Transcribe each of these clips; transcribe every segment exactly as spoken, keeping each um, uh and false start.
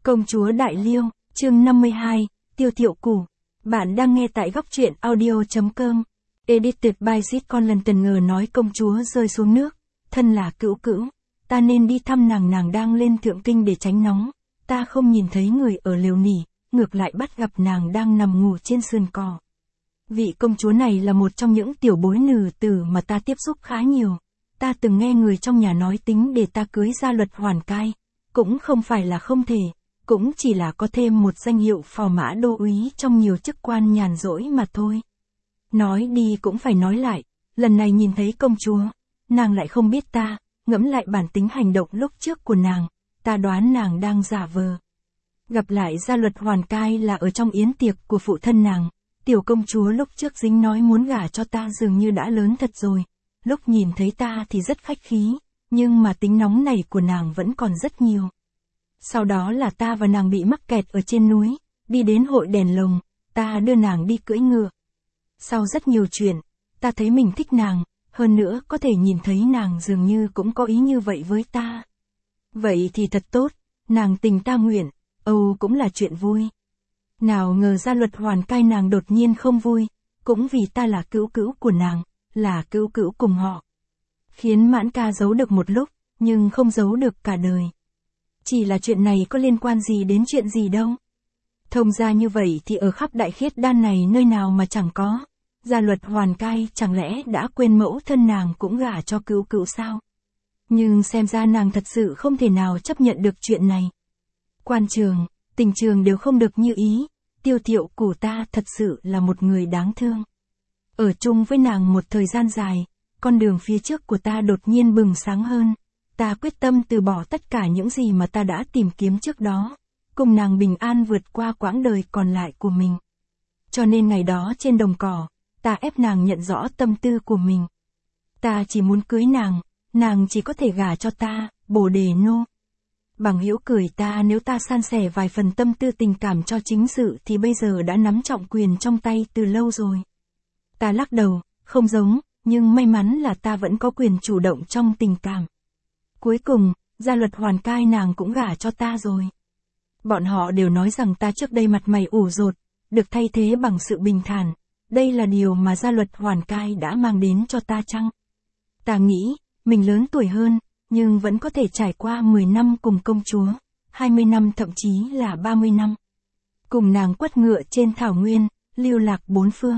Công chúa Đại Liêu, chương năm mươi hai, Tiêu Thiệu Củ. Bạn đang nghe tại góc truyện audio.com. Edited by Zit Conlanton. Ngờ nói công chúa rơi xuống nước. Thân là cữu cữu. Ta nên đi thăm nàng nàng đang lên thượng kinh để tránh nóng. Ta không nhìn thấy người ở lều nỉ, ngược lại bắt gặp nàng đang nằm ngủ trên sườn cỏ. Vị công chúa này là một trong những tiểu bối nữ tử mà ta tiếp xúc khá nhiều. Ta từng nghe người trong nhà nói tính để ta cưới Gia Luật Hoàn Cai. Cũng không phải là không thể. Cũng chỉ là có thêm một danh hiệu phò mã đô úy trong nhiều chức quan nhàn rỗi mà thôi. Nói đi cũng phải nói lại, lần này nhìn thấy công chúa, nàng lại không biết ta, ngẫm lại bản tính hành động lúc trước của nàng, ta đoán nàng đang giả vờ. Gặp lại Gia Luật Hoàn Cai là ở trong yến tiệc của phụ thân nàng, tiểu công chúa lúc trước dính nói muốn gả cho ta dường như đã lớn thật rồi, lúc nhìn thấy ta thì rất khách khí, nhưng mà tính nóng này của nàng vẫn còn rất nhiều. Sau đó là ta và nàng bị mắc kẹt ở trên núi, đi đến hội đèn lồng, ta đưa nàng đi cưỡi ngựa. Sau rất nhiều chuyện, ta thấy mình thích nàng, hơn nữa có thể nhìn thấy nàng dường như cũng có ý như vậy với ta. Vậy thì thật tốt, nàng tình ta nguyện, âu cũng là chuyện vui. Nào ngờ Gia Luật Hoàn Cai nàng đột nhiên không vui, cũng vì ta là cữu cữu của nàng, là cữu cữu cùng họ. Khiến Mãn Ca giấu được một lúc, nhưng không giấu được cả đời. Chỉ là chuyện này có liên quan gì đến chuyện gì đâu. Thông ra như vậy thì ở khắp Đại Khiết Đan này nơi nào mà chẳng có. Gia Luật Hoàn Cai chẳng lẽ đã quên mẫu thân nàng cũng gả cho cữu cữu sao? Nhưng xem ra nàng thật sự không thể nào chấp nhận được chuyện này. Quan trường, tình trường đều không được như ý. Tiêu Thiệu Củ ta thật sự là một người đáng thương. Ở chung với nàng một thời gian dài, con đường phía trước của ta đột nhiên bừng sáng hơn. Ta quyết tâm từ bỏ tất cả những gì mà ta đã tìm kiếm trước đó, cùng nàng bình an vượt qua quãng đời còn lại của mình. Cho nên ngày đó trên đồng cỏ, ta ép nàng nhận rõ tâm tư của mình. Ta chỉ muốn cưới nàng, nàng chỉ có thể gả cho ta, Bồ Đề Nô. Bằng hữu cười ta nếu ta san sẻ vài phần tâm tư tình cảm cho chính sự thì bây giờ đã nắm trọng quyền trong tay từ lâu rồi. Ta lắc đầu, không giống, nhưng may mắn là ta vẫn có quyền chủ động trong tình cảm. Cuối cùng, Gia Luật Hoàn Cai nàng cũng gả cho ta rồi. Bọn họ đều nói rằng ta trước đây mặt mày ủ rột, được thay thế bằng sự bình thản. Đây là điều mà Gia Luật Hoàn Cai đã mang đến cho ta chăng? Ta nghĩ, mình lớn tuổi hơn, nhưng vẫn có thể trải qua mười năm cùng công chúa, hai mươi năm thậm chí là ba mươi năm. Cùng nàng quất ngựa trên thảo nguyên, lưu lạc bốn phương.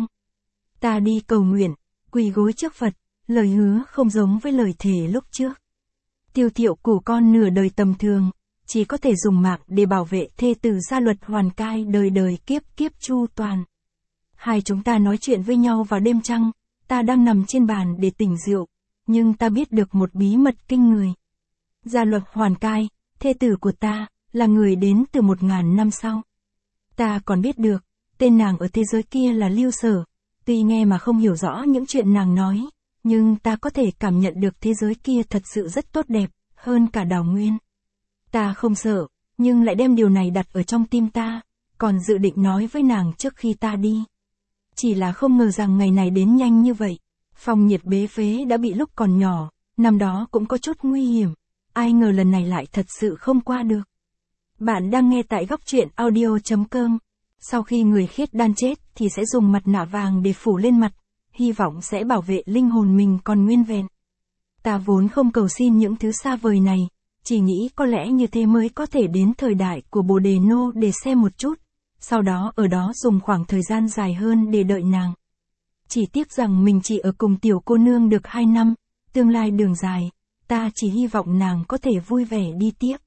Ta đi cầu nguyện, quỳ gối trước Phật, lời hứa không giống với lời thề lúc trước. Tiêu Thiệu Củ con nửa đời tầm thường, chỉ có thể dùng mạng để bảo vệ thê tử Gia Luật Hoàn Cai đời đời kiếp kiếp chu toàn. Hai chúng ta nói chuyện với nhau vào đêm trăng, ta đang nằm trên bàn để tỉnh rượu, nhưng ta biết được một bí mật kinh người. Gia Luật Hoàn Cai, thê tử của ta, là người đến từ một ngàn năm sau. Ta còn biết được, tên nàng ở thế giới kia là Lưu Sở, tuy nghe mà không hiểu rõ những chuyện nàng nói. Nhưng ta có thể cảm nhận được thế giới kia thật sự rất tốt đẹp, hơn cả Đào Nguyên. Ta không sợ, nhưng lại đem điều này đặt ở trong tim ta, còn dự định nói với nàng trước khi ta đi. Chỉ là không ngờ rằng ngày này đến nhanh như vậy. Phong nhiệt bế phế đã bị lúc còn nhỏ, năm đó cũng có chút nguy hiểm. Ai ngờ lần này lại thật sự không qua được. Bạn đang nghe tại góc truyện audio.com. Sau khi người khiết đan chết thì sẽ dùng mặt nạ vàng để phủ lên mặt. Hy vọng sẽ bảo vệ linh hồn mình còn nguyên vẹn. Ta vốn không cầu xin những thứ xa vời này, chỉ nghĩ có lẽ như thế mới có thể đến thời đại của Bồ Đề Nô để xem một chút, sau đó ở đó dùng khoảng thời gian dài hơn để đợi nàng. Chỉ tiếc rằng mình chỉ ở cùng tiểu cô nương được hai năm, tương lai đường dài, ta chỉ hy vọng nàng có thể vui vẻ đi tiếp.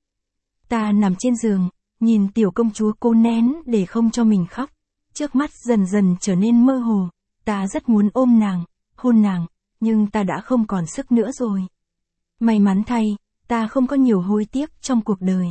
Ta nằm trên giường, nhìn tiểu công chúa cố nén để không cho mình khóc, trước mắt dần dần trở nên mơ hồ. Ta rất muốn ôm nàng, hôn nàng, nhưng ta đã không còn sức nữa rồi. May mắn thay, ta không có nhiều hối tiếc trong cuộc đời.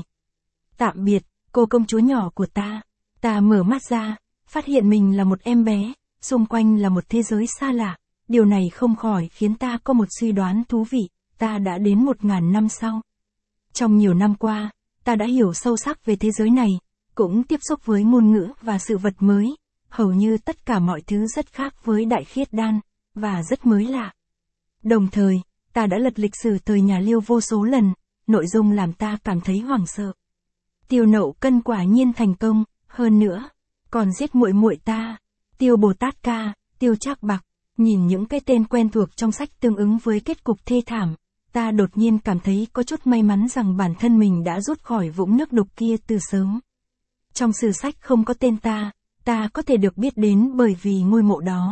Tạm biệt, cô công chúa nhỏ của ta. Ta mở mắt ra, phát hiện mình là một em bé, xung quanh là một thế giới xa lạ. Điều này không khỏi khiến ta có một suy đoán thú vị, ta đã đến một ngàn năm sau. Trong nhiều năm qua, ta đã hiểu sâu sắc về thế giới này, cũng tiếp xúc với ngôn ngữ và sự vật mới. Hầu như tất cả mọi thứ rất khác với Đại Khiết Đan, và rất mới lạ. Đồng thời, ta đã lật lịch sử thời nhà Liêu vô số lần, nội dung làm ta cảm thấy hoảng sợ. Tiêu Nậu Cân quả nhiên thành công, hơn nữa, còn giết muội muội ta. Tiêu Bồ Tát Ca, Tiêu Trác Bạc, nhìn những cái tên quen thuộc trong sách tương ứng với kết cục thê thảm, ta đột nhiên cảm thấy có chút may mắn rằng bản thân mình đã rút khỏi vũng nước đục kia từ sớm. Trong sử sách không có tên ta, ta có thể được biết đến bởi vì ngôi mộ đó.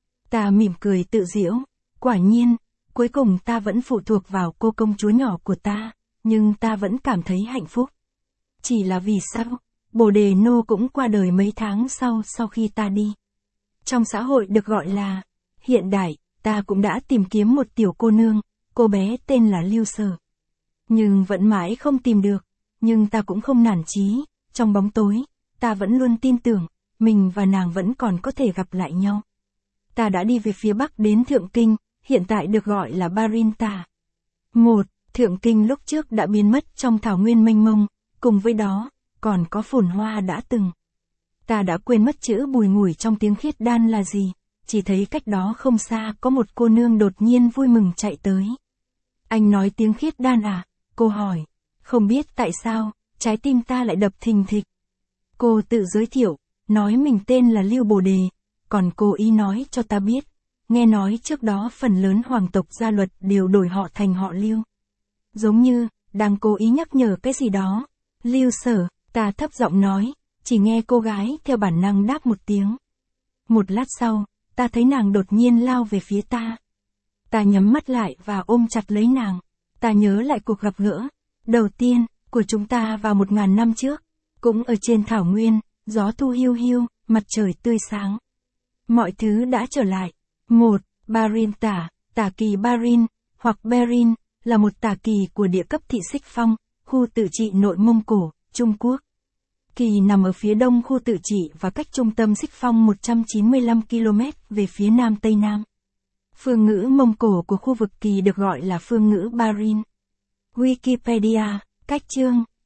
Ta mỉm cười tự giễu, quả nhiên, cuối cùng ta vẫn phụ thuộc vào cô công chúa nhỏ của ta, nhưng ta vẫn cảm thấy hạnh phúc. Chỉ là vì sao, Bồ Đề Nô cũng qua đời mấy tháng sau sau khi ta đi. Trong xã hội được gọi là hiện đại, ta cũng đã tìm kiếm một tiểu cô nương, cô bé tên là Lưu Sở. Nhưng vẫn mãi không tìm được, nhưng ta cũng không nản chí, trong bóng tối, ta vẫn luôn tin tưởng, mình và nàng vẫn còn có thể gặp lại nhau. Ta đã đi về phía bắc đến Thượng Kinh, hiện tại được gọi là Barinta. Một, Thượng Kinh lúc trước đã biến mất trong thảo nguyên mênh mông, cùng với đó, còn có phồn hoa đã từng. Ta đã quên mất chữ bùi ngùi trong tiếng khiết đan là gì, chỉ thấy cách đó không xa có một cô nương đột nhiên vui mừng chạy tới. Anh nói tiếng khiết đan à? Cô hỏi. Không biết tại sao, trái tim ta lại đập thình thịch. Cô tự giới thiệu, nói mình tên là Lưu Bồ Đề, còn cô ý nói cho ta biết, nghe nói trước đó phần lớn hoàng tộc gia luật đều đổi họ thành họ Lưu. Giống như, đang cố ý nhắc nhở cái gì đó. Lưu Sở, ta thấp giọng nói, chỉ nghe cô gái theo bản năng đáp một tiếng. Một lát sau, ta thấy nàng đột nhiên lao về phía ta. Ta nhắm mắt lại và ôm chặt lấy nàng. Ta nhớ lại cuộc gặp gỡ đầu tiên của chúng ta vào một ngàn năm trước, cũng ở trên thảo nguyên, gió thu hiu hiu, mặt trời tươi sáng. Mọi thứ đã trở lại. Một, Barin tả, tả kỳ Barin, hoặc Berin, là một tả kỳ của địa cấp thị Xích Phong, khu tự trị nội Mông Cổ, Trung Quốc. Kỳ nằm ở phía đông khu tự trị và cách trung tâm Xích Phong một trăm chín mươi lăm ki lô mét về phía nam tây nam. Phương ngữ Mông Cổ của khu vực Kỳ được gọi là phương ngữ Barin. Wikipedia, cách chương,